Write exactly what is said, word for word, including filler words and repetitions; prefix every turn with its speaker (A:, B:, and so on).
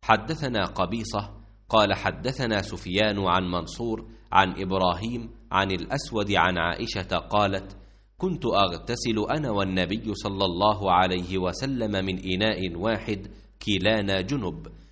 A: حدثنا قبيصة قال حدثنا سفيان عن منصور عن إبراهيم عن الأسود عن عائشة قالت: كنت أغتسل أنا والنبي صلى الله عليه وسلم من إناء واحد كلانا جنب،